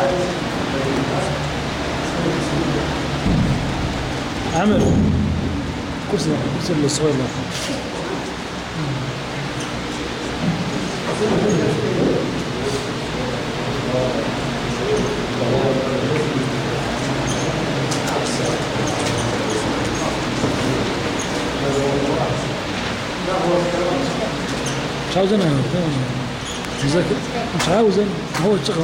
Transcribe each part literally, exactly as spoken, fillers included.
عمل كرسي كرسي الصغير ده مش عاوز انا مذاكر مش عاوز انا هو الشغل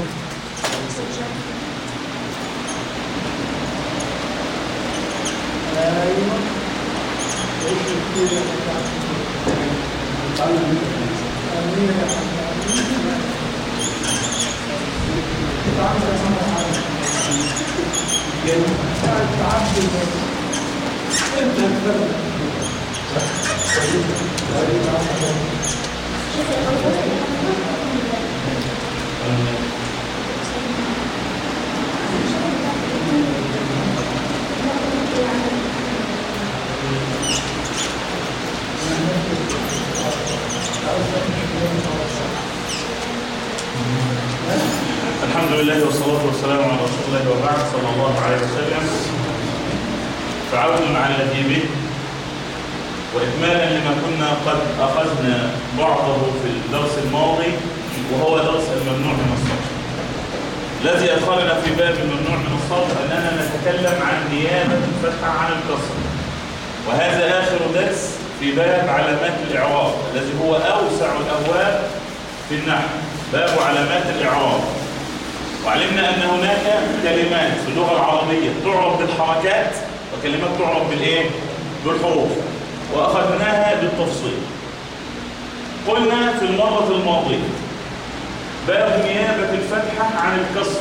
الحمد لله والصلاة والسلام على رسول الله وبعد صلى الله عليه وسلم. فعودا على الذي به وإكمالا لما كنا قد أخذنا بعضه في الدرس الماضي وهو درس الممنوع من الصرف. الذي أدخلنا في باب الممنوع من الصرف أننا نتكلم عن نيابة الفتحة عن الكسر، وهذا آخر درس في باب علامات الإعراب الذي هو أوسع الأبواب في النحو، باب علامات الإعراب. وعلمنا أن هناك كلمات في اللغة العربية تعرب بالحركات وكلمات تعرب بالإيه؟ بالحروف، وأخذناها بالتفصيل. قلنا في المرة الماضية باب نيابة الفتحة عن الكسر،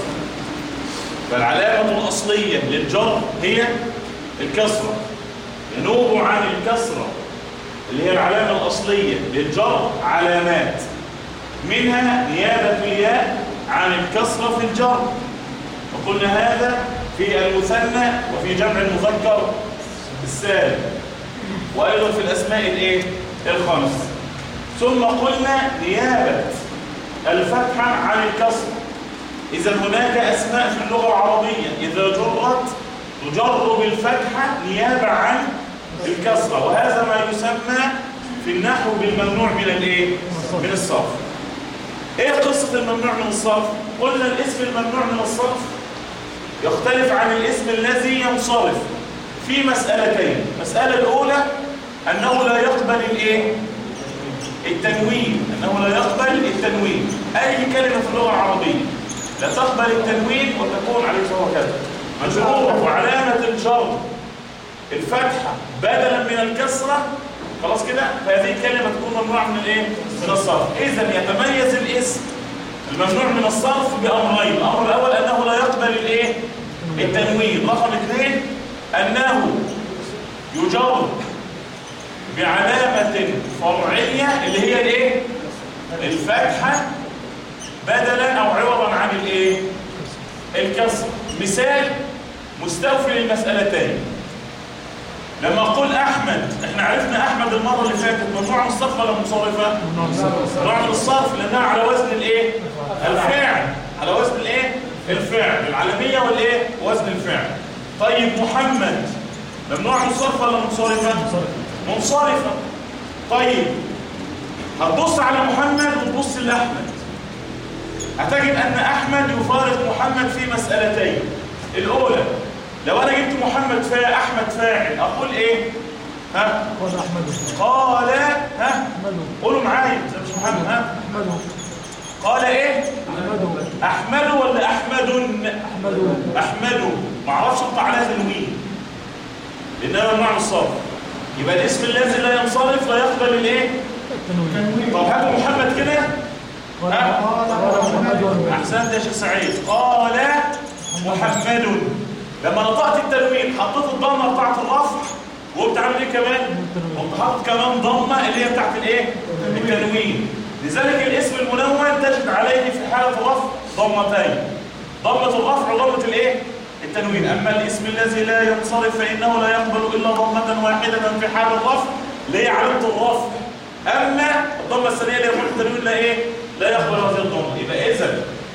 فالعلامة الأصلية للجر هي الكسرة، ينوب عن الكسرة اللي هي العلامة الأصلية للجر علامات، منها نيابة الياء عن الكسرة في الجر، وقلنا هذا في المثنى وفي جمع المذكر السالم، وأيضا في الأسماء الايه الخمس. ثم قلنا نيابة الفتحة عن الكسر. إذا هناك أسماء في اللغة العربية إذا جرت تجر بالفتحة نيابة عن الكسرة، وهذا ما يسمى في النحو بالممنوع من الايه من الصرف. ايه قصة الممنوع من الصرف؟ قلنا الاسم الممنوع من الصرف يختلف عن الاسم الذي ينصرف في مسألتين. المسألة الأولى أنه لا يقبل الايه التنوين، أنه لا يقبل التنوين. أي كلمة في اللغة العربية لا تقبل التنوين وتكون عليه صورة كذا مجرورة وعلامة الجر الفتحة بدلا من الكسرة، خلاص كده، فهذه الكلمة تكون ممنوعة من الايه من الصرف. إذن يتميز الاسم الممنوع من الصرف بأمرين. الأمر الأول أنه لا يقبل الايه التنوين. رقم اثنين أنه يجر بعلامة فرعية اللي هي الايه الفتحة بدلا أو عوضا عن الايه الكسر. مثال مستوفي للمسألتين. لما أقول أحمد، إحنا عرفنا أحمد المرة اللي فاتت ممنوع من الصرف ولا منصرفة؟ ممنوع من الصرف لأنها على وزن الإيه؟ الفعل، على وزن الإيه؟ الفعل، العالمية والإيه؟ وزن الفعل. طيب محمد ممنوع من الصرف ولا منصرفة؟ منصرفة. طيب هتبص على محمد وتبص لأحمد، هتجد أن أحمد يفارق محمد في مسألتين. الأولى لو أنا جبت محمد فاعل أحمد فاعل أقول إيه؟ ها؟ قال أحمد. قال ها؟ قولوا معايا مش محمد. ها؟ أحمد. قال إيه؟ أحمد. أحمد ولا أحمد؟ أحمد. أحمد. ما أعرفش أقطع عليها تنوين لأنها ممنوع من الصرف. يبقى الاسم الذي لا ينصرف لا يقبل الإيه؟ التنوين. طب هاتوا محمد كده. ها؟ محمد. أحسنت يا شيخ سعيد. قال محمد. لما نطقت التنوين حطيت الضمه بتاعت الرفع وبتعمل ايه كمان؟ قمت حاطط كمان ضمه اللي هي بتاعت الايه؟ التنوين. لذلك الاسم المنون تجد عليه في حاله الرفع ضمتين، ضمه الرفع وضمه الايه؟ التنوين. اما الاسم الذي لا ينصرف فانه لا يقبل الا ضمه واحده في حال الرفع اللي هي علامه الرفع. اما الضمه الثانيه اللي هي التنوين لا ايه؟ لا يقبل هذه الضمه. يبقى اذا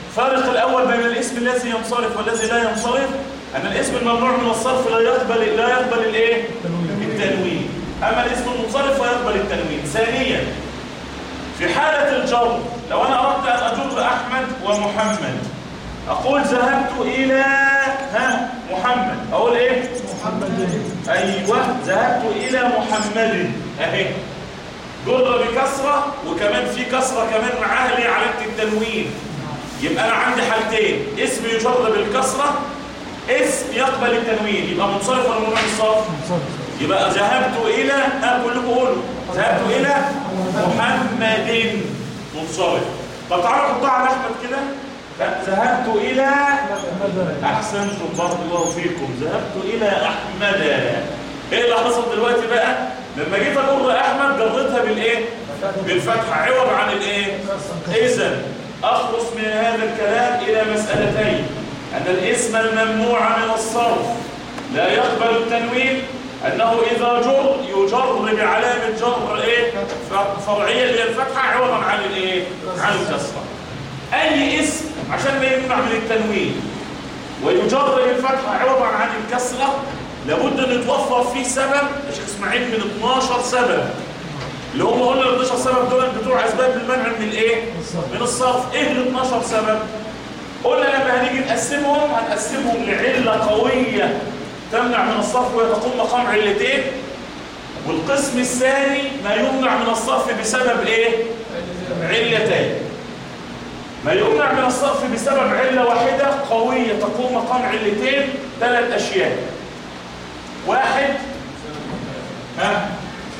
فارق الأول بين الاسم الذي ينصرف والذي لا ينصرف أن الاسم الممنوع من الصرف لا يقبل لا يقبل الإيه؟ التنوين. أما الاسم المنصرف فيقبل التنوين. ثانيا في حالة الجر لو أنا أردت أن أجر أحمد ومحمد أقول ذهبت إلى ها محمد، أقول إيه؟ محمد. أيوة ذهبت إلى محمد أهي جر بكسرة وكمان في كسرة كمان معاها ليه علامة التنوين. يبقى أنا عندي حالتين، اسم يجر بالكسرة، اسم يقبل التنوين. يبقى منصرف ولا ممنوع من الصرف؟ يبقى ذهبت إلى ها كلكم قولوا ذهبت إلى محمد منصرف. طب تعالوا نحطها على أحمد كده. ذهبت إلى أحسنتم بارك الله فيكم، ذهبت إلى أحمد. إيه اللي حصل دلوقتي بقى؟ لما جيت أقول أحمد جريتها بالإيه؟ بالفتحة عوض عن الإيه؟ إذن أخلص من هذا الكلام إلى مسألتين: أن الاسم الممنوع من الصرف لا يقبل التنوين، أنه إذا جر يجر بعلامة جر إيه؟ فرعية اللي هي الفتحة عوضا عن الإيه؟ عن الكسرة. أي اسم عشان ما يمنع من التنوين ويجر بالفتحة عوضا عن الكسرة لابد أن يتوفر فيه سبب يا شيخ إسماعيل من اثناشر سبب، اللي هم قلنا ال اثناشر سبب دول بتوع أسباب المنع من الإيه؟ من الصرف. إيه ال اثناشر سبب؟ قلنا لما هنيجي نقسمهم هنقسمهم لعلة قوية تمنع من الصرف وهي تقوم مقام علتين، والقسم الثاني ما يمنع من الصرف بسبب إيه؟ علتين. ما يمنع من الصرف بسبب علة واحدة قوية تقوم مقام علتين، ثلاث أشياء. واحد ها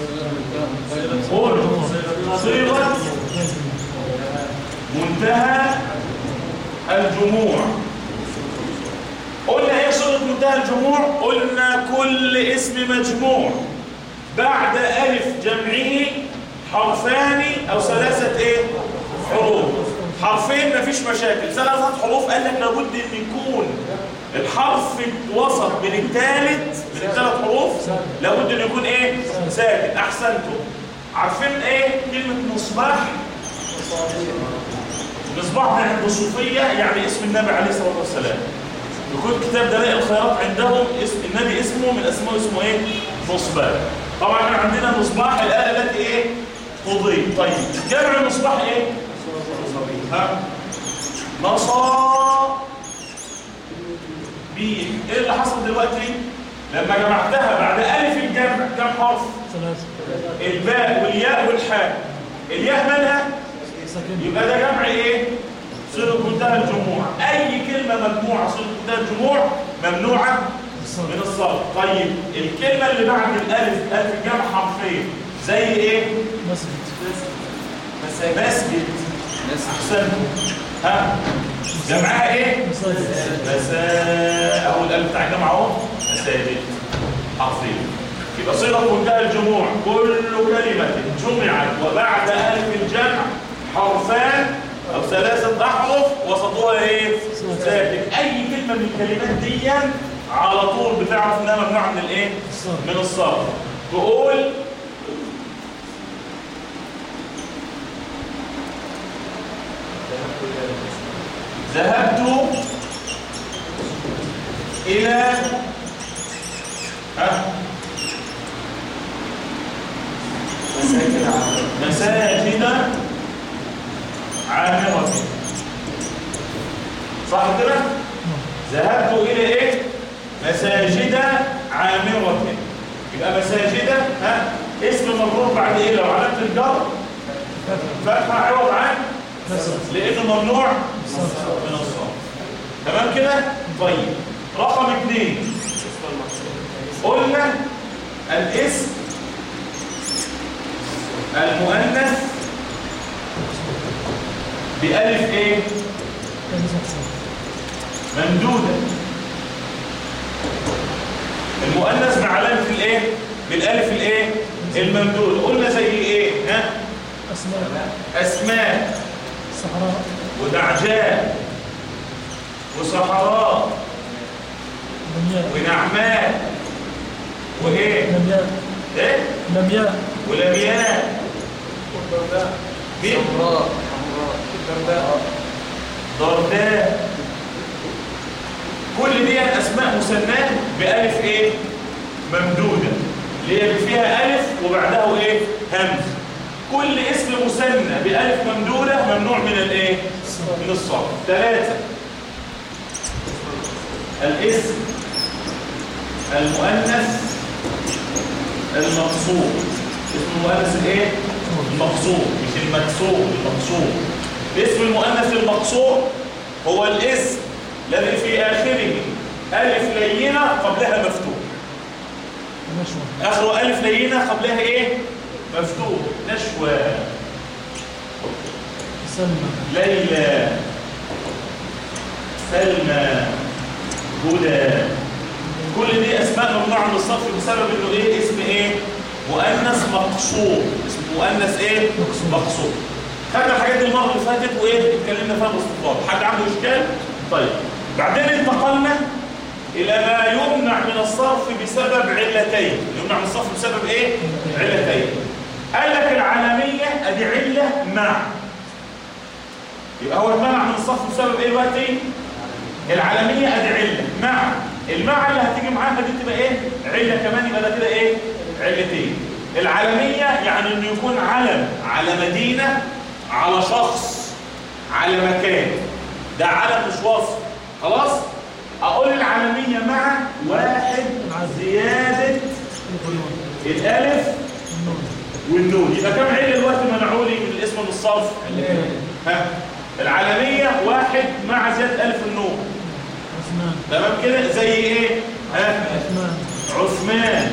قول صيغة منتهى الجموع. قلنا ايه صيغة منتهى الجموع؟ قلنا كل اسم مجموع بعد ألف جمعه حرفان أو ثلاثة ايه؟ حروف. حرفين مفيش مشاكل، ثلاثة حروف قال لك لابد ان يكون الحرف الوسط من الثالث من الثلاث حروف لابد ان يكون ايه؟ ساكن. احسنتم. عارفين ايه كلمة مصباح؟ مصباح ده عند الصوفية يعني اسم النبي عليه الصلاة والسلام. يكون كتاب دلائل الخيرات عندهم اسم النبي اسمه من اسمه اسمه ايه؟ مصباح. طبعا احنا عندنا مصباح الآلة التي ايه؟ تضيء. طيب جمع المصباح ايه؟ ها نصا بي. ايه اللي حصل دلوقتي لما جمعتها بعد الف الجمع؟ كم حرف؟ ثلاثة. الباء والياء والحاء. الياء مالها؟ يبقى ده جمع ايه؟ صيغة منتهى الجموع. اي كلمة مجموعة صيغة منتهى الجموع ممنوعة من الصرف. طيب الكلمة اللي بعد الالف الف الجمع حرفين زي ايه؟ مسجد. مسجد. أحسن. ها جمعها ايه؟ مساء. اول الف بتاع الجمع اهو مساجد حرفين. يبقى صيغه منتهى الجموع كل كلمه جمعت وبعد الف الجمع حرفان او ثلاثه احرف وسطها ايه؟ ساكن. اي كلمه من الكلمات دي على طول بتعرف انها ممنوعه من الايه؟ من الصرف. تقول ذهبت إلى ها مساجد عامرة. صح كده؟ ذهبت إلى إيه؟ مساجد عامرة. يبقى مساجد ها اسم مجرور بعد إيه لو علامة الجر؟ فتحة عوض عن لأنه ممنوع من الصرف. تمام كده؟ طيب رقم اثنين قلنا الاسم المؤنث بألف ايه؟ ممدودة. المؤنث مع علامة الايه؟ بالألف الايه؟ الممدودة. قلنا زي ايه؟ ها؟ أسماء. أسماء صحراء ودعجاء وصحراء ونعماء وايه؟ لمياء. ايه؟ لمياء ولمياء. مين؟ حمراء. حمراء. الدرداء. درداء. كل دي اسماء مثناه بالف ايه ممدوده اللي هي فيها الف وبعدها ايه همز. كل اسم مثنى بالف ممدوده ممنوع من الايه من الصرف. ثلاثه الاسم المؤنث المقصور. اسم المؤنث الايه المقصور مش المكسور المقصور. اسم المؤنث المقصور هو الاسم الذي في آخره ألف لينة قبلها مفتوح. آخره ألف لينة قبلها إيه؟ مفتوح. نشوى، سلمى، ليلى، سلمى، هدى. كل دي أسماء ممنوعة من الصرف بسبب إنه إيه؟ اسم إيه؟ مؤنث مقصور. اسم مؤنث إيه؟ مقصور. خدنا الحاجات دي المرة اللي فاتت وإيه؟ اتكلمنا فيها باستفاضة. حد عنده إشكال؟ طيب. بعدين انتقلنا إلى ما يمنع من الصرف بسبب علتين. يمنع من الصرف بسبب إيه؟ علتين. قال لك العالمية أدي علة مع. يبقى هو اتمنع من الصرف بسبب إيه دلوقتي؟ العالمية أدي علة مع. المع اللي هتيجي معاها دي تبقى إيه؟ علة كمان. يبقى ده كده إيه؟ علتين. العالمية يعني إنه يكون علم على مدينة على شخص على مكان. ده علم مش وصف. خلاص؟ أقول العالمية مع واحد زيادة الألف والنون. يبقى كم علة الوقت منعوا لي من الاسم من الصرف؟ ها؟ العالمية واحد مع زيادة ألف النون. تمام كده؟ زي إيه؟ ها؟ عثمان،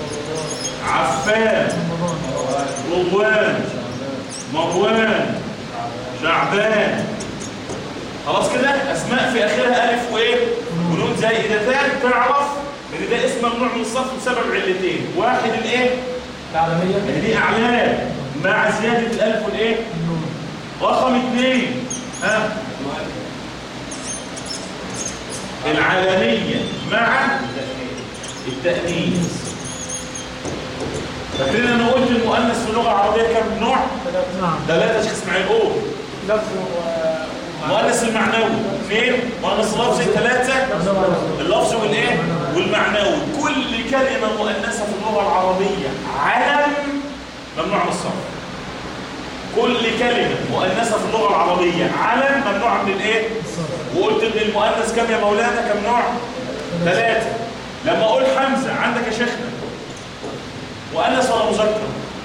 عفان، رضوان، مروان، شعبان. خلاص كده اسماء في اخرها الف وايه ونون زائدتان. تعرف ان ده اسم ممنوع من الصرف بسبب علتين. واحد الايه العالميه دي اعلام مع زياده الالف والايه رقم اثنين ها العالميه مع التانيث. فاكرين انا قلت المؤنث في اللغه العربيه كم نوع؟ ثلاثه يا شيخ اسماعيل. قول لفظ المؤنث المعنوي اثنين، مؤنث لفظي ثلاثه، اللفظ والايه والمعنوي. كل كلمه مؤنثه في اللغه العربيه علم ممنوع من الصرف. كل كلمه مؤنثه في اللغه العربيه علم ممنوع من الايه؟ وقلت ان المؤنث كم يا مولانا؟ كم نوع؟ ثلاثه. لما اقول حمزه عندك يا شيخنا مؤنث ولا مذكر؟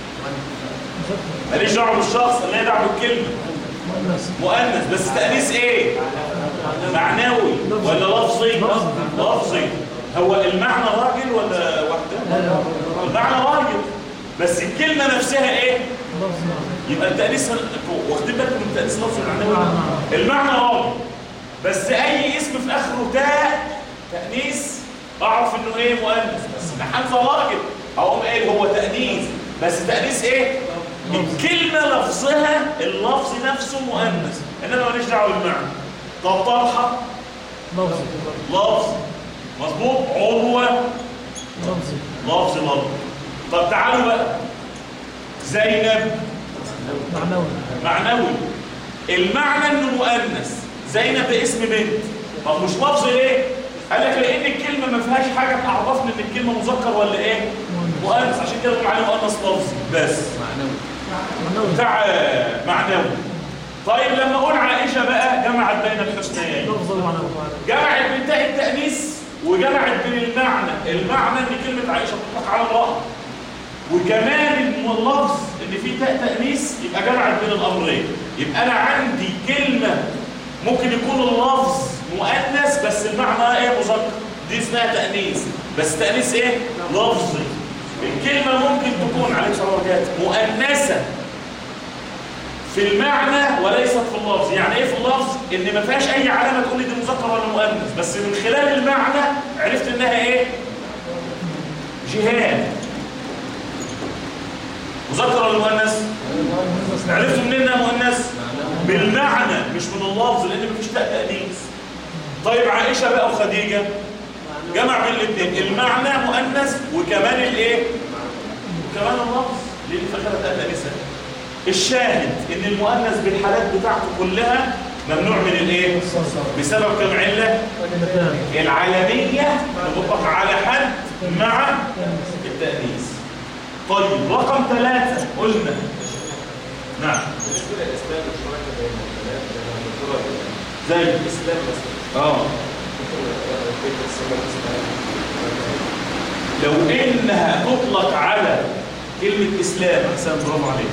ماليش دعوه بالشخص، انا دعوه بالكلمه. مؤنث بس تأنيث ايه؟ معنوي ولا لفظي؟ لفظي. هو المعنى راجل ولا واحده؟ المعنى راجل بس الكلمه نفسها ايه؟ يبقى التأنيث واخدين بالكم من التأنيث لفظي معنوي. المعنى راجل بس اي اسم في اخره تاء تأنيث اعرف انه ايه؟ مؤنث. بس حمزه راجل اقوم قايل هو تأنيث بس تأنيث ايه؟ الكلمة لفظها اللفظ نفسه مؤنث انما ماليش دعوه بالمعنى. طب طلحه لفظ لفظ مظبوط. عروه لفظ لفظ لفظ. طب تعالوا بقى زينب معنوي معنوي. المعنى انه مؤنث. زينب ده اسم بنت. طب مش لفظ ليه؟ قال لك لان الكلمه ما فيهاش حاجه تعرفني ان الكلمه مذكر ولا ايه؟ مؤنث. عشان كده بنقول عليه مؤنث لفظي بس معنوي بتاع معنوي. طيب لما اقول عائشه بقى جمعت بين الحسنيين. جمعت بين تاء التانيث وجمعت بين المعنى. المعنى ان كلمه عائشه تطلق على امراه وكمان اللفظ ان في تاء تانيث يبقى جمعت بين الامرين. يبقى انا عندي كلمه ممكن يكون اللفظ مؤنث بس المعنى ايه؟ مذكر. دي اسمها تانيث بس تانيث ايه؟ لفظي. الكلمة ممكن تكون عليه صلاة مؤنثة في المعنى وليست في اللفظ. يعني ايه في اللفظ؟ ان ما فيهاش اي علامة تقول لي دي مذكر ولا مؤنث بس من خلال المعنى عرفت انها ايه؟ جهاد. مذكر ولا مؤنث؟ عرفت منين انها مؤنث؟ بالمعنى مش من اللفظ لان مفيش تاء تأنيث. طيب عائشة بقى وخديجة جمع بين الاثنين. المعنى مؤنث وكمان الايه؟ وكمان اللفظ لان فاكره تاء تانيث. الشاهد ان المؤنث بالحالات بتاعته كلها ممنوع من الايه؟ بسبب كم علة؟ العالمية تطلق على حد مع التأنيث. طيب رقم ثلاثة قلنا نعم زي الإسلام اه لو إنها تطلق على كلمة إسلام أحسن برافو عليك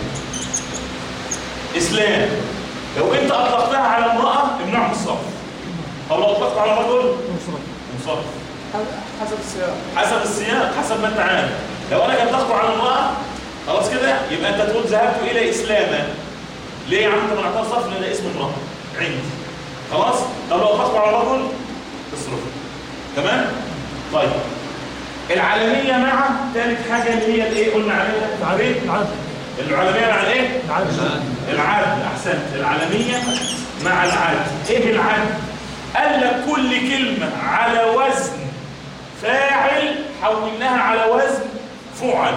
إسلام لو أنت أطلقتها على امرأة امنع من الصرف أو لو أطلقتها على رجل انصرف حسب السياق حسب السياق حسب ما أنت عارف. لو أنا كنت أطلق على امرأة خلاص كده يبقى أنت تقول ذهبت إلى إسلاما. ليه يا عم أنت منعتها صرف؟ لأن ده اسم امرأة عندي خلاص. طب لو أطلقت على رجل اصرفه تمام. طيب العالمية مع ثالث حاجة اللي هي الايه قلنا عليها العدل العدل العالمية مع الايه العدل العدل احسنت. العالمية مع العدل. ايه العدل؟ قال لك كل كلمة على وزن فاعل حولناها على وزن فعل.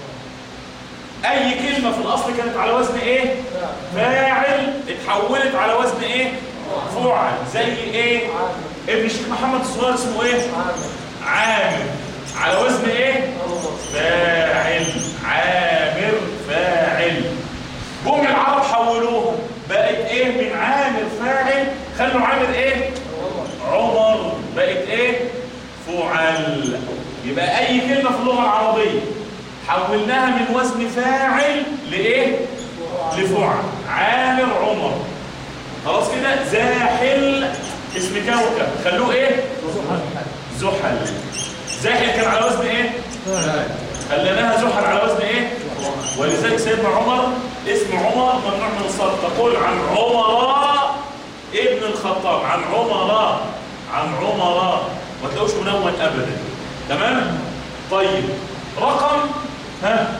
اي كلمة في الاصل كانت على وزن ايه فاعل اتحولت على وزن ايه فعل. زي ايه ابن الشيخ محمد الصغير اسمه ايه عامر على وزن ايه فاعل. عامر فاعل. جم العرب حولوها بقت ايه من عامر فاعل خلوا عامر ايه عمر بقت ايه فعل. يبقى اي كلمة في اللغة العربية حولناها من وزن فاعل لايه لفعل. عامر عمر خلاص كده. زاحل اسم كوكب خلوه ايه زحل. زاحل كان على وزن ايه خليناها زحل على وزن ايه. ولذلك سيدنا عمر اسم عمر ممنوع من الصرف. تقول عن عمر ابن الخطاب عن عمر عن عمر ما تلاقوش منون ابدا تمام. طيب رقم ها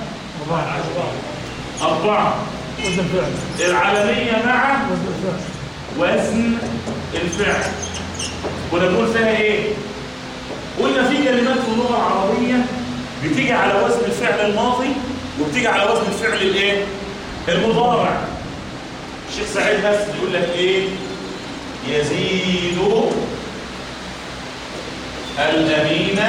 أربعة وزن الفعل العالمية مع وزن الفعل وزن الفعل. كنا بنقول فيها ايه؟ قلنا في كلمات في اللغة العربية بتيجي على وزن الفعل الماضي وبتيجي على وزن الفعل الايه المضارع. الشيخ سعيد بس يقول لك ايه يزيد الأمين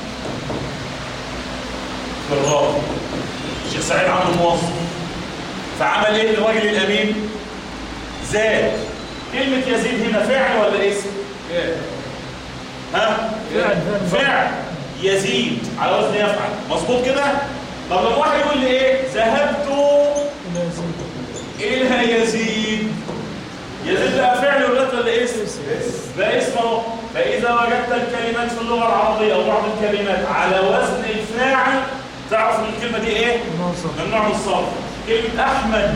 في الراوي. الشيخ سعيد عنده موظف فعمل ايه الراجل الأمين زاد. كلمة يزيد هنا فاعل ولا اسم ها فعل فعل يزيد على وزن يفعل مظبوط كده. طب لما واحد يقول لي ايه ذهبت الى يزيد يزيد بقى فعل ولا اسم ده اسم اهو. فاذا وجدت الكلمات في اللغه العربيه او بعض الكلمات على وزن الفاعل تعرف ان الكلمه دي ايه ممنوع من الصرف. كلمه احمد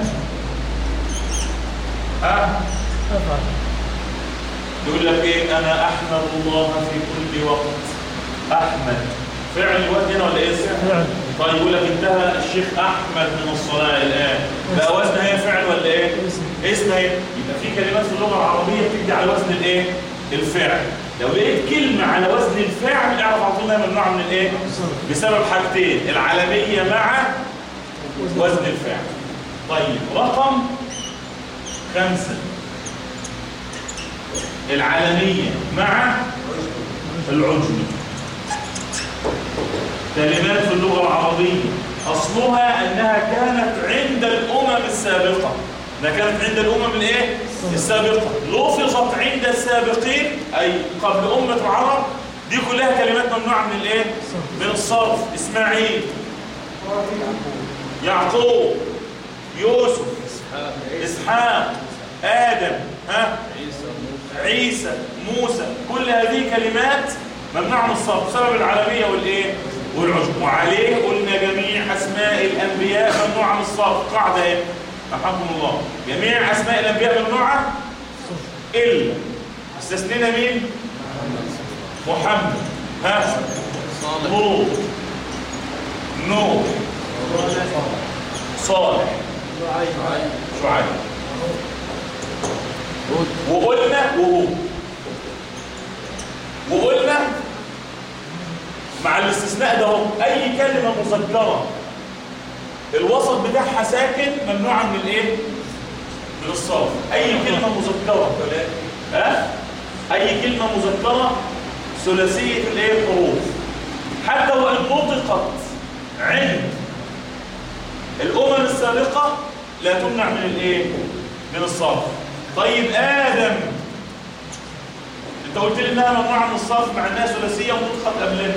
ها أفعل يقول لك ايه انا احمد الله في كل وقت. احمد فعل الوقت هنا ولا اسم فعل. طيب يقول لك انتهى الشيخ احمد من الصلاه الان بقى وزنها هي فعل ولا ايه اسم هي. يبقى في كلمات في اللغه العربيه بتيجي على وزن الايه الفعل. لو لقيت كلمه على وزن الفاعل اعرف على طول انها ممنوعه من الايه بسبب حاجتين العالميه مع وزن الفعل. طيب رقم خمسة العالمية مع العجم. كلمات في اللغة العربية أصلها أنها كانت عند الأمم السابقة. ده كانت عند الأمم الإيه؟ السابقة. لفظت عند السابقين أي قبل أمة العرب. دي كلها كلمات ممنوعة من الإيه؟ من الصرف. إسماعيل يعقوب يوسف إسحاق آدم ها عيسى موسى كل هذه كلمات ممنوع من الصرف بسبب العالمية والإيه؟ والعجم. وعليه قلنا جميع أسماء الأنبياء ممنوعة من الصرف. قاعدة إيه؟ رحمكم الله. جميع أسماء الأنبياء ممنوعة إلا استثنينا مين؟ محمد ها لوط نوح صالح شعيب وقلنا وهود. وقلنا مع الاستثناء ده هم اي كلمه مذكره الوسط بتاعها ساكن ممنوعه من الايه من الصرف. اي كلمه مذكره ها اي كلمه مذكره ثلاثيه الايه الحروف حتى وان نطقت عند الامم السابقه لا تمنع من الايه من الصرف. طيب ادم انت قلت لي انها ممنوعه من الصرف مع انها ثلاثيه ونطقت قبلنا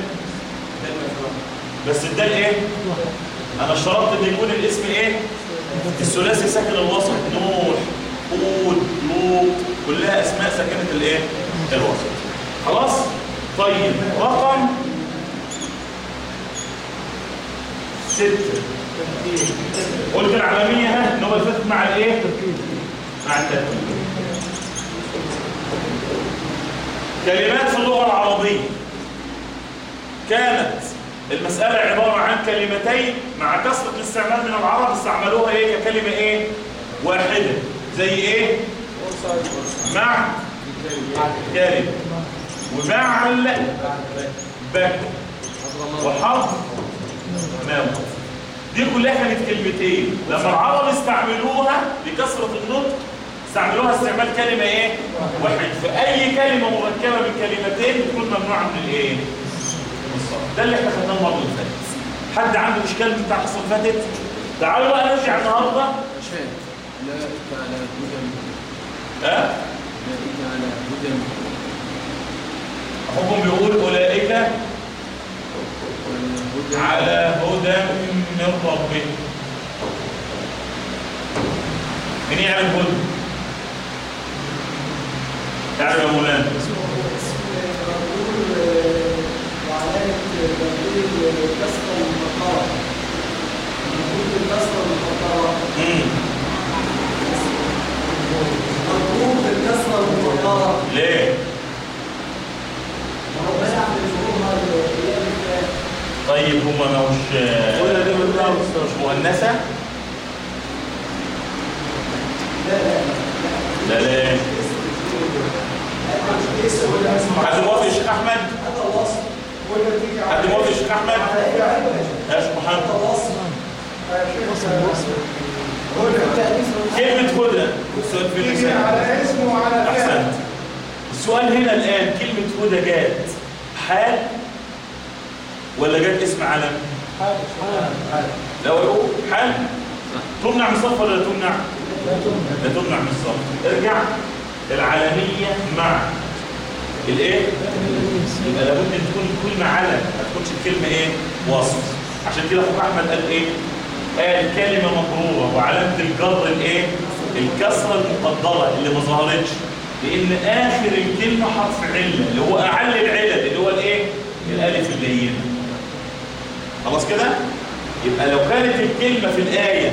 بس الدال ايه انا اشترطت ان يكون الاسم ايه الثلاثي ساكن الوسط. نوح هود لوط كلها اسماء ساكنه الايه الوسط. خلاص. طيب رقم ستة قلت العالميه ها ان هو الفتح مع الايه مع التركيب. كلمات في اللغه العربيه كانت المسألة عبارة عن كلمتين مع كثرة الاستعمال من العرب استعملوها ايه ككلمة ايه واحدة زي ايه مع كلمة ومع بك وحظ موت. دي كلها كانت كلمتين لما العرب استعملوها لكثرة النطق استعملوها استعمال كلمة ايه واحد. في اي كلمة مركبة من كلمتين بتكون ممنوعة من الايه ده اللي احنا خدناه المره اللي فاتت. حد عنده اشكال بتاع الحصه اللي فاتت؟ تعالوا بقى نرجع النهارده عشان اولئك على هدى ها اولئك على هدى اخوكم بيقول اولئك على هدى من ربهم. مين يعرف هدى؟ تعرف يا مولانا؟ وعلامة تبديل الكسرة المفطرة تبديل الكسرة المفطرة مربوط بالكسرة المفطرة ليه؟ وربنا يعملوها للقيام. طيب هما ما مش مش مؤنثة؟ لا لا لا ليه؟ حد موافق يا شيخ احمد؟ حد موافق يا شيخ احمد؟ يا شيخ محمد كلمة هدى السؤال في اللسان على اسمه وعلى احسنت. السؤال هنا الان كلمة هدى جات حال ولا جات اسم علم؟ لو يقول حال تمنع من الصرف ولا لا تمنع؟ لا تمنع من الصرف. ارجع العالمية مع الايه؟ يبقى لابد ان تكون الكلمة علم ما تكونش الكلمة ايه؟ وصف. عشان كده اخوك احمد قال ايه؟ قال كلمة مجرورة وعلامة الجر الايه؟ الكسرة المقدرة اللي ما ظهرتش لان اخر الكلمة حرف علة اللي هو اعل العلل اللي هو الايه؟ الالف اللينة. خلاص كده؟ يبقى لو كانت الكلمة في الآية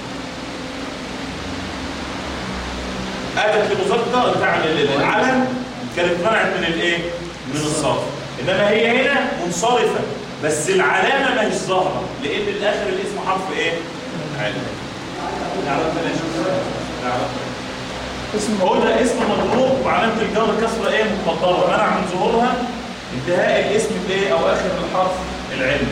اتت لمذكر بتاع العلم كانت منعت من الايه من الصرف. انما هي هنا منصرفه بس العلامه ما هيش ظاهره لان الاخر الاسم حرف ايه علم. نعرف نعرف اسم هو ده اسم مضروب وعلامه الجر كسره ايه مقدره منع من ظهورها انتهاء الاسم بايه او اخر الحرف العلم.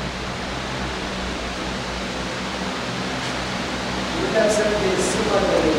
ده بسبب الصفة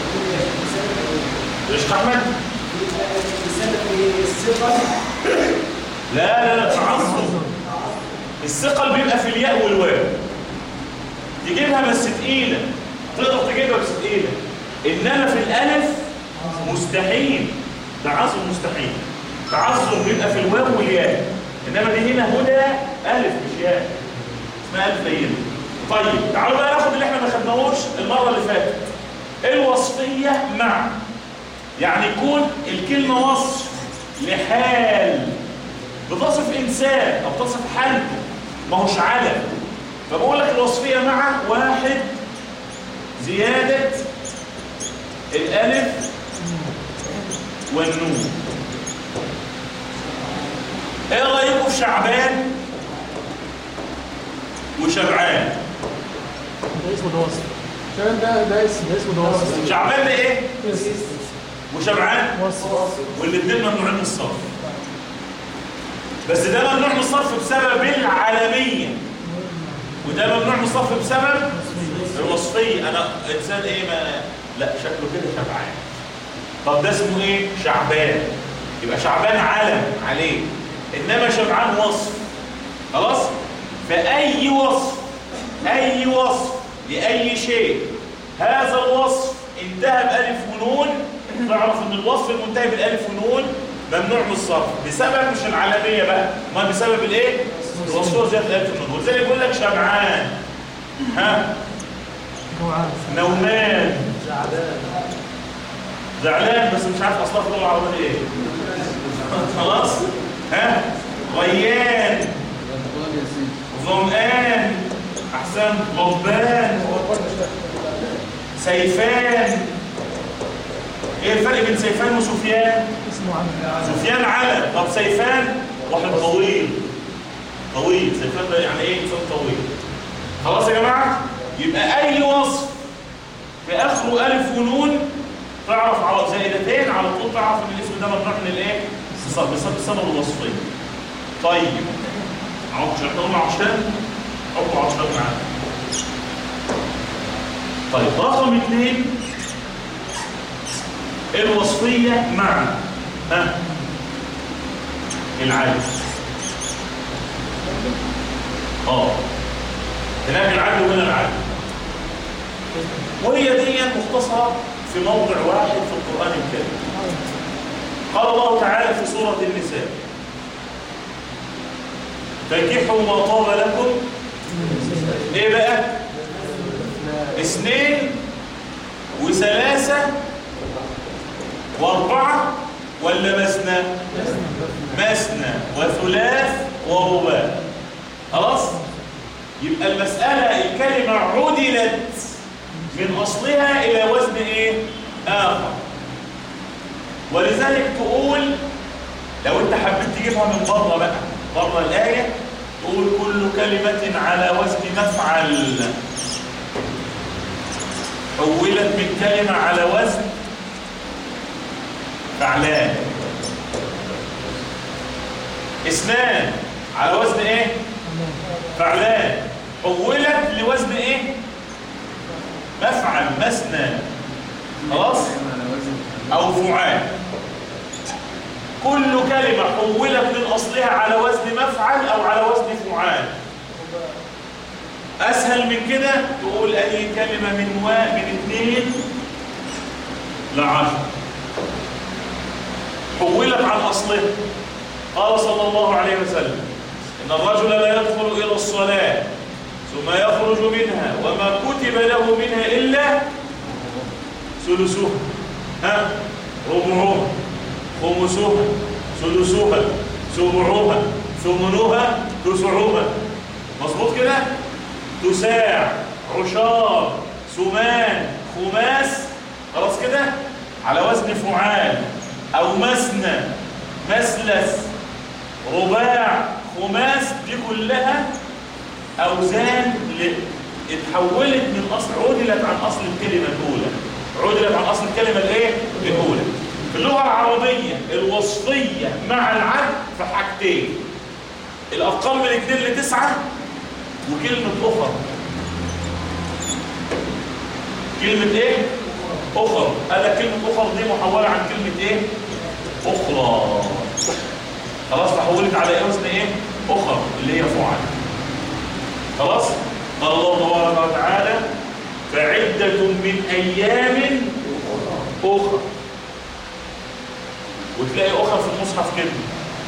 يا شيخ احمد بسبب الصفة لا لا لا تعصب. الثقل بيبقى في الياء والواو تجيبها بس تقيله تقدر تجيبها بس تقيله انما في الالف مستحيل تعظم مستحيل. تعظم بيبقى في الواو والياء انما دي هنا هدى الف مش ياء اسمها الف لينه. طيب تعالوا بقى ناخد اللي احنا ما خدناهوش المره اللي فاتت الوصفيه مع يعني يكون الكلمه وصف لحال بتصف انسان او بتصف حالته ما هوش علم. فبقول لك الوصفيه مع واحد زياده الالف والنون. ايه رايكم في شعبان وشبعان؟ ده اسمه ده وصف. شبعان ده ده اسم ده اسمه ده وصف. شعبان ده ايه؟ وشبعان وصف. والاثنين ممنوعين من الصرف. بس ده ممنوع من الصرف بسبب العالميه وده ممنوع من الصرف بسبب الوصفيه. انا انسان ايه ما لا شكله كده شبعان. طب ده اسمه ايه؟ شعبان. يبقى شعبان علم عليه، انما شبعان وصف. خلاص؟ فاي وصف اي وصف لاي شيء هذا الوصف انتهى بألف ونون، تعرف ان الوصف المنتهي بالالف ونون ممنوع من الصرف بسبب مش العالميه بقى، ما بسبب الايه؟ الوصف زي الالف ونون. ولذلك يقول لك شبعان، ها، نومان، زعلان بس مش عارف اصلا في اللغه العربيه ايه. خلاص؟ ها؟ ريان، ظمآن، احسن، ضبان، سيفان. ايه الفرق بين سيفان وسفيان؟ سفيان علم. طب سيفان واحد طويل طويل، سيفان ده يعني ايه؟ انسان طويل. خلاص يا جماعه؟ يبقى اي وصف في اخره الف ونون تعرف على زائدتين على طول تعرف ان الاسم ده ممنوع من الايه؟ بسبب الوصفيه. طيب عشان عشان حطوا عشان معانا. طيب رقم اثنين الوصفيه مع ها العدل. اه هناك العدل وهنا العدل، وهي دي مختصره في موضع واحد في القرآن الكريم. قال الله تعالى في سورة النساء: فانكحوا ما طاب لكم. ايه بقى؟ اثنين وثلاثة واربعة ولا مثنى؟ مثنى وثلاث ورباع. خلاص؟ يبقى المسألة الكلمة عدلت من أصلها إلى وزن إيه؟ آخر. ولذلك تقول لو أنت حبيت تجيبها من بره بقى، بره الآية، تقول كل كلمة على وزن مفعل حولت من كلمة على وزن فعلان. اثنان على وزن إيه؟ فعلان حولت لوزن إيه؟ مفعل مثنى. خلاص؟ أو فعال. كل كلمة حولت من أصلها على وزن مفعل أو على وزن فعال. أسهل من كده تقول أي كلمة من و... من اثنين لعشر حولت عن أصلها. قال صلى الله عليه وسلم: إن الرجل لا يدخل إلى الصلاة ثم يخرج منها وما كتب له منها إلا ثلثها، ها، ربعها، خمسها، سدسها، سبعها، ثمنها، تسعها. مظبوط كده؟ تساع، عشار، ثمان، خماس. خلاص كده؟ على وزن فعال أو مثنى، مثلث، رباع، خماس. دي كلها أوزان اتحولت من أصل، عدلت عن أصل الكلمة الأولى، عدلت عن أصل الكلمة الإيه؟ الأولى. في اللغة العربية الوصفية مع العد في حاجتين: الأرقام من اثنين لتسعة وكلمة أخر. كلمة إيه؟ أخر. قال لك كلمة أخر دي محولة عن كلمة إيه؟ أخرى. خلاص تحولت على وزن إيه؟ أخر اللي هي فعل. خلاص؟ قال الله تبارك وتعالى: فعدة من أيام أخر. وتلاقي أخر في المصحف كده.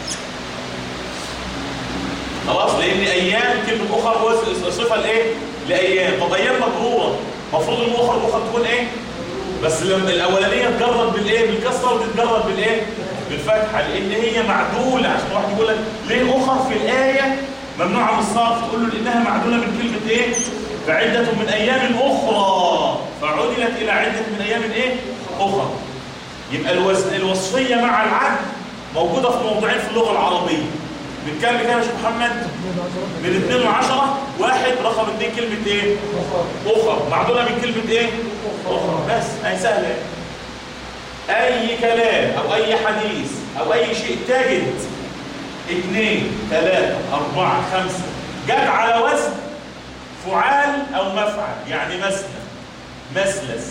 خلاص؟ لأن أيام كلمة أخر صفة لإيه؟ لأيام. طب أيام مجرورة، المفروض إن أخر أخر تكون إيه؟ بس لما الأولانية تجرد بالإيه؟ بالكسرة وتتجرد بالإيه؟ بالفتحة، لأن هي معدولة. عشان واحد يقول لك ليه أخر في الآية ممنوعة من الصرف؟ تقول له لأنها معدولة من كلمة إيه؟ فعدة من أيام أخرى، فعدلت إلى عدة من أيام إيه؟ أخرى. يبقى الوزن الوصفية مع العد موجودة في موضوعين في اللغة العربية. من كام لكام يا شيخ محمد؟ من اثنين وعشرة. واحد رقم اثنين كلمة إيه؟ أخرى، معدولة من كلمة إيه؟ أخرى. بس هي سهلة. أي كلام أو أي حديث أو أي شيء تجد اثنين، ثلاثة، أربعة، خمسة جت على وزن فعال أو مفعل، يعني مثنى، مثلث،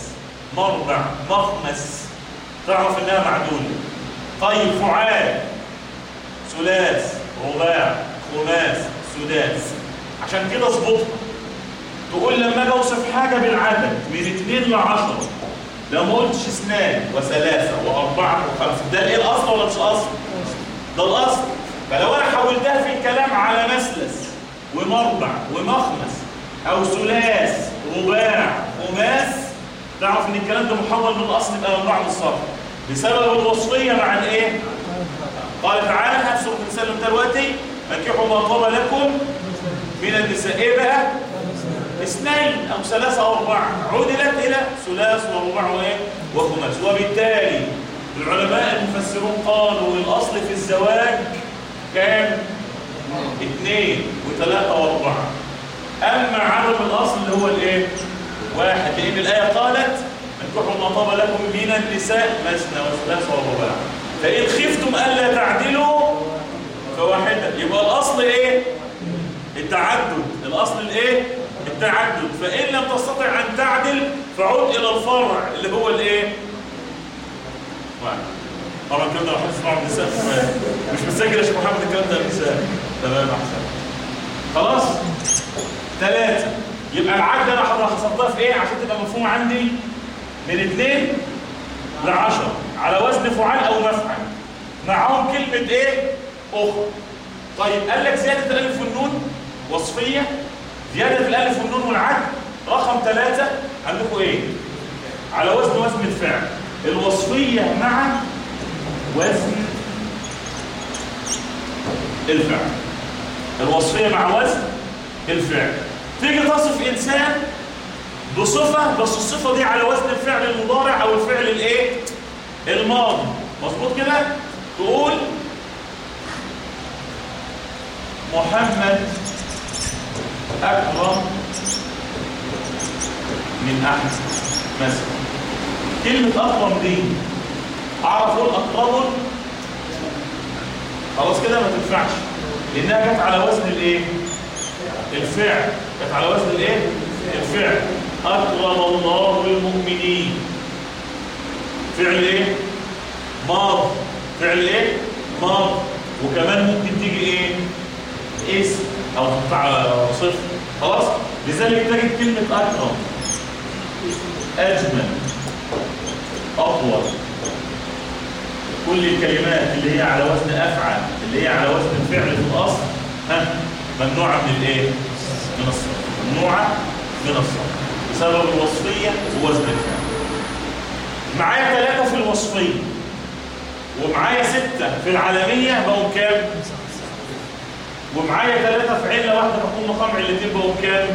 مربع، مخمس، تعرف انها معدولة. طيب فعال، ثلاث، رباع، خماس، سداس. عشان كده اظبطها. تقول لما اجي اوصف حاجة بالعدد من اثنين لعشرة، لو ما قلتش اثنان وثلاثة واربعة وخمسة، ده ايه الاصل ولا مش اصل؟ ده الاصل. فلو انا حولتها في الكلام على مثلث ومربع ومخمس او ثلاث رباع خماس، تعرف ان الكلام ده محول من الاصل يبقى ممنوع من الصرف بسبب الوصفيه مع الايه؟ قال تعالى في سوره النساء دلوقتي انكحوا ما طاب لكم من النساء. ايه بقى؟ اثنين او ثلاثه او اربعه، عدلت الى ثلاث ورباع وايه؟ وخماس. وبالتالي العلماء المفسرون قالوا الاصل في الزواج كام؟ اثنين وثلاثه واربعه. اما عدم الاصل اللي هو الايه؟ واحد، لان الايه قالت انكحوا ما طاب لكم من النساء مثنى وثلاث ورباع، فان خفتم الا تعدلوا فواحده. يبقى الاصل ايه؟ التعدد. الاصل الايه؟ التعدد. فان لم تستطع ان تعدل فعد الى الفرع اللي هو الايه؟ واحد. طبعا كده لو حد يسمع النساء مش مسجل يا شيخ محمد الكلام ده النساء. تمام احسن. خلاص؟ ثلاثة. يبقى العد انا حصلتها في ايه عشان تبقى مفهوم عندي؟ من اثنين لعشرة على وزن فعال او مفعل، معاهم كلمة ايه؟ اخرى. طيب قال لك زيادة الالف والنون وصفية، زيادة الالف والنون والعد. رقم ثلاثة عندكم ايه؟ على وزن وزن الفعل. الوصفية مع وزن الفعل. الوصفية مع وزن الفعل. تيجي تصف إنسان بصفة، بس الصفة دي على وزن الفعل المضارع أو الفعل الإيه؟ الماضي. مظبوط كده؟ تقول محمد أكرم من أحمد مثلا. كلمة أكرم دي أعرف أقول أكرم؟ خلاص كده ما تنفعش، لأنها جت على وزن الإيه؟ الفعل. جت على وزن الإيه؟ الفعل. أكرم الله المؤمنين. فعل إيه؟ ماض. فعل إيه؟ ماض. وكمان ممكن تيجي إيه؟ اسم أو تقطع صفر. خلاص؟ لذلك تجد كلمة أكرم، أجمل، أطول. كل الكلمات اللي هي على وزن أفعل، اللي هي على وزن الفعل في الأصل، ها ممنوعة من الإيه؟ من الصرف. ممنوعة من الصرف بسبب الوصفية ووزن الفعل. معايا ثلاثة في الوصفية ومعايا ستة في العالمية بقوا كام؟ ومعايا ثلاثة في علة واحدة تكون مقام علتين بقوا كام؟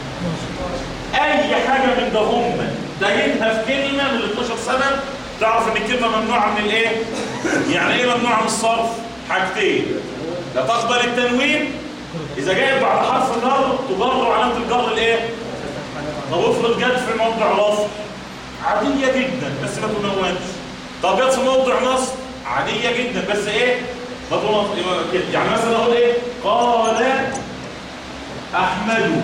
أي حاجة من ده هم تجدها في كلمة من اثناشر سنة تعرف إن الكلمة ممنوعة من الإيه؟ يعني إيه ممنوعة من الصرف؟ حاجتين: لا تقبل التنوين، إذا جاءت بعد حرف جر تجر علامة الجر الإيه؟ طب افرض جت في موضع رفع عادية جدا بس ما تنونش. طب جت في موضع نصب عادية جدا بس إيه؟ ما تنونش. يعني مثلا أقول إيه؟ قال أحمد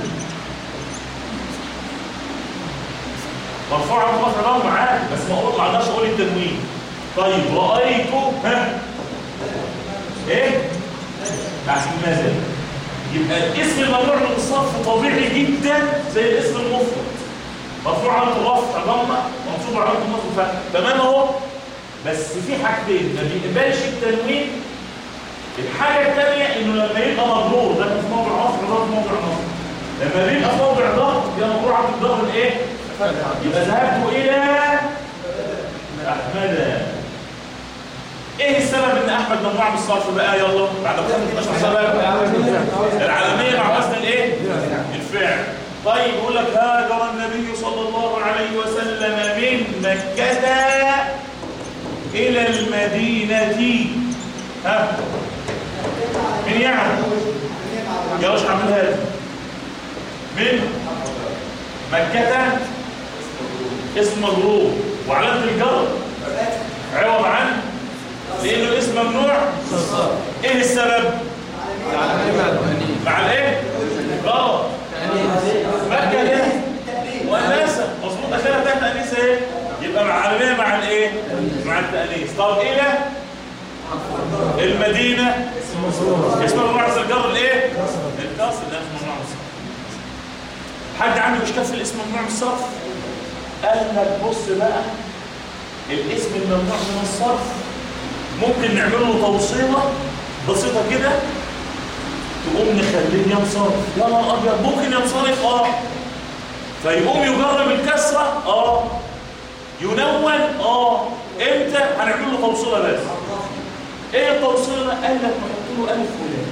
مرفوع على رفع ضم معاك بس ما اقول ما اقدرش اقول التنوين. طيب رايته ها ايه؟ احمد. يبقى الاسم الممنوع من الصرف طبيعي جدا زي الاسم المفرد، مرفوع على الرفع ضمه منصوب على النصب فتح. تمام اهو. بس في حاجتين ما بيقبلش التنوين. الحاجه الثانيه انه لما يبقى مجرور ده في موضع رفع ده في موضع نصب، لما بيبقى في موضع ضغط يبقى مجرور على الضغط الايه؟ يبقى ذهبت إلى أحمد. إيه السبب إن أحمد ممنوع من الصرف بقى؟ يلا بعد ما اثناشر سبب. العالمية مع وزن الإيه؟ الفعل. طيب يقول لك هاجر النبي صلى الله عليه وسلم من مكة إلى المدينة. ها؟ من يعني؟ يا وش عمل هذا؟ من مكة اسم مجرور وعلامة الجر عوض عنه لأنه اسم ممنوع. إيه السبب؟ مع الإيه؟ غلط. مكة إيه؟ وأناسة. مظبوط. أخيرا تحت أنيسة ايه؟ يبقى مع العالمية مع الايه؟ مع التأنيث. طب الى المدينة اسم ممنوع من الجر الايه؟ الكسر. ده اسم ممنوع من الصرف. حد عنده اشكال في الاسم ممنوع من الصرف؟ قال لك بص بقى، الاسم الممنوع من الصرف ممكن نعمل له توصيله بسيطه كده تقوم نخليه ينصرف. يا نهار ابيض، ممكن ينصرف اه، فيقوم يجرب الكسره اه، ينون اه. امتى هنعمل له توصيله بس؟ ايه التوصيله؟ قال لك نحط له الف ولام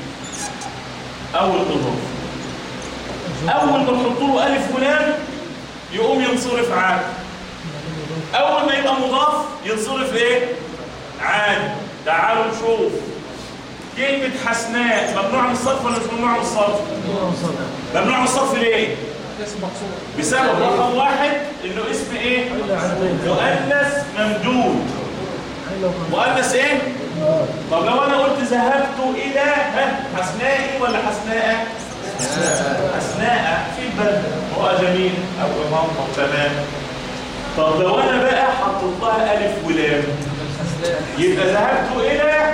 اول اضافه. اول ما نحط له الف ولام يقوم ينصرف عادي. اول ما يبقى مضاف ينصرف ايه؟ عادي. تعالوا نشوف كلمه حسناء ممنوع من الصرف ولا مش ممنوع من الصرف؟ ممنوع من الصرف ليه؟ بسبب رقم واحد انه اسم ايه؟ مؤنث ممدود. مؤنث ايه؟ طب لو انا قلت ذهبت الى ها حسناء ولا حسناء؟ حسناء في البلد هو جميل او منطق تمام. طب لو انا بقى حطيت لها الف ولام يبقى ذهبت الى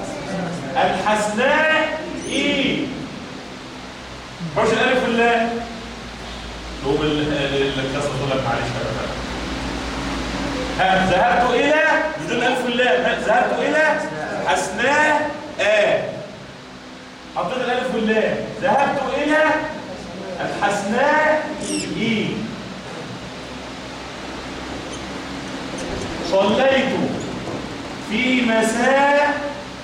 الحسناء ايه؟ مش الالف واللام تقوم الكسره تقول لك معلش ها ذهبت الى بدون الف واللام. ذهبت الى حسناء آه. حطيت الالف واللام. ذهبت الى الحسناء ايه. صليت في مساء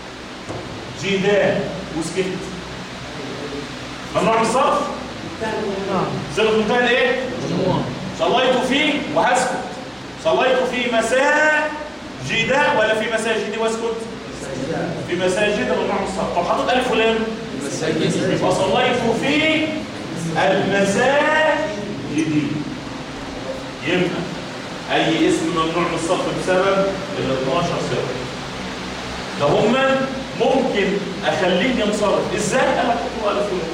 جدال وسكت. ممنوع من الصرف؟ صيغه منتهى الايه؟ صليت فيه وهسكت. صليت في مساء جدال ولا في مساجد واسكت؟ في مساجد ممنوع من الصرف. طب حطيت الف ولام يبقى صليت في المساجد. يبقى اي اسم ممنوع من الصرف بسبب ال اثناشر صيغه ده هما ممكن اخليه ينصرف. ازاي؟ انا احط له الف ولام.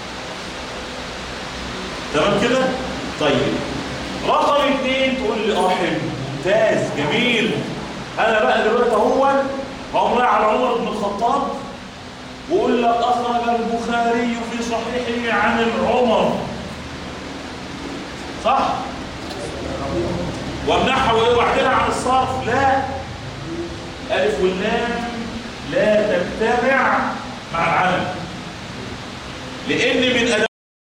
تمام كده؟ طيب رقم اثنين تقول لي اه حلو ممتاز جميل. انا بقى دلوقتي اهو هقوم رايح على عمر بن الخطاب ويقول لك اخرج البخاري في صحيحه عن عمر صح؟ وامنحها وايه واعدلها عن الصرف. لا، الف واللام لا تجتمع مع العلم لان من